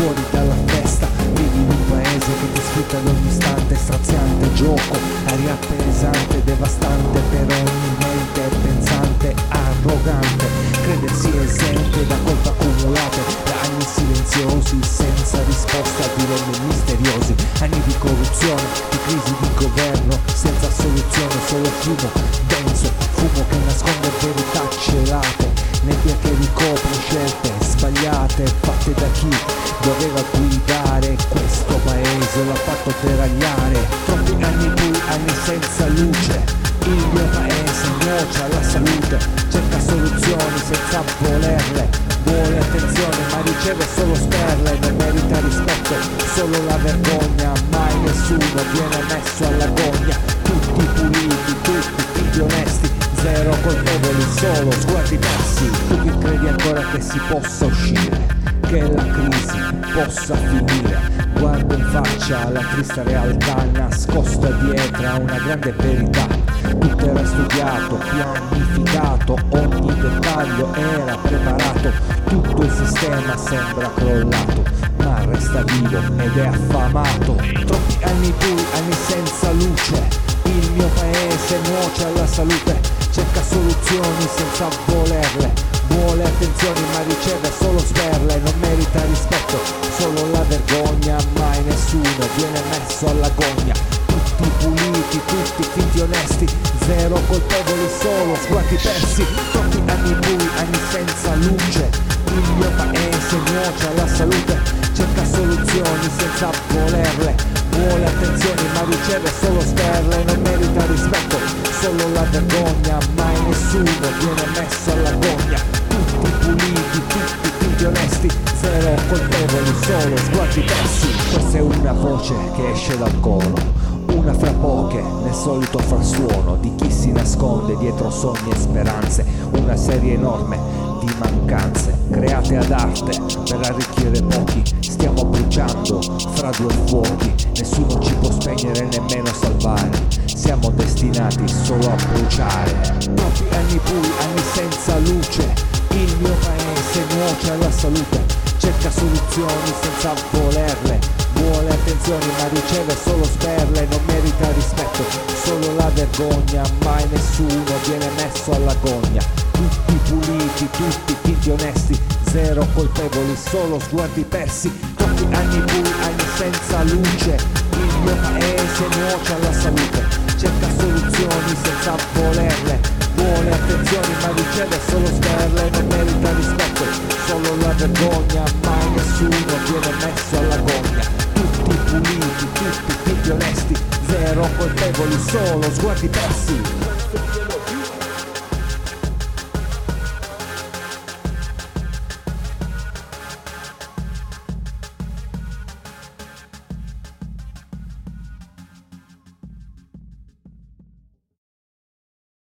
fuori dalla festa. Vivi in un paese che ti sfrutta ad ogni istante, straziante gioco, aria pesante, devastante per ogni mente pensante, arrogante, credersi esente da colpe accumulate, da anni silenziosi, senza risposta, dilemmi misteriosi, anni di corruzione, di crisi di governo, senza soluzione, solo fumo denso, fumo che nasconde verità celate, nebbia che ricopre scelte sbagliate fatte da chi doveva guidare questo paese, l'ha fatto deragliare. Troppi anni bui, anni senza luce, il mio paese nuoce alla salute, cerca soluzioni senza volerle, vuole attenzione ma riceve solo sperle, non merita rispetto, solo la vergogna, mai nessuno viene messo alla gogna, tutti puliti, tutti figli onesti, zero colpevoli, solo sguardi persi. Tu che credi ancora che si possa uscire, che la crisi possa finire, guarda in faccia la triste realtà nascosta dietro a una grande verità. Tutto era studiato, pianificato, ogni dettaglio era preparato, tutto il sistema sembra crollato, ma resta vivo ed è affamato. Troppi anni bui, anni senza luce, il mio paese nuoce alla salute, cerca soluzioni senza volerle, vuole attenzioni ma riceve solo sberle, non merita rispetto, solo la vergogna, mai nessuno viene messo alla gogna, tutti puliti, tutti finti onesti, zero colpevoli, solo sguardi persi. Troppi anni bui, anni senza luce, il mio paese nuoce alla salute, cerca soluzioni senza volerle, vuole attenzioni ma riceve solo sberle, non merita rispetto, solo la vergogna, mai nessuno viene messo alla gogna, tutti puliti, tutti finti onesti, zero colpevoli, solo sguardi persi. Questa è una voce che esce dal coro, una fra poche nel solito frastuono di chi si nasconde dietro sogni e speranze, una serie enorme di mancanze create ad arte per arricchire pochi. Stiamo bruciando fra due fuochi, nessuno ci può spegnere nemmeno salvare, siamo destinati solo a bruciare. Troppi anni bui, anni senza luce, il mio paese nuoce alla salute, cerca soluzioni senza volerle, vuole attenzioni ma riceve solo sperle, non merita rispetto, solo la vergogna, mai nessuno viene messo alla gogna, tutti puliti, tutti finti onesti, zero colpevoli, solo sguardi persi. Troppi anni bui, anni senza luce, il mio paese nuoce alla salute, cerca soluzioni senza volerle, vuole attenzioni ma riceve solo sperle, non merita rispetto, solo la vergogna, mai nessuno viene messo alla gogna, tutti puliti, tutti finti onesti, zero colpevoli, solo sguardi persi.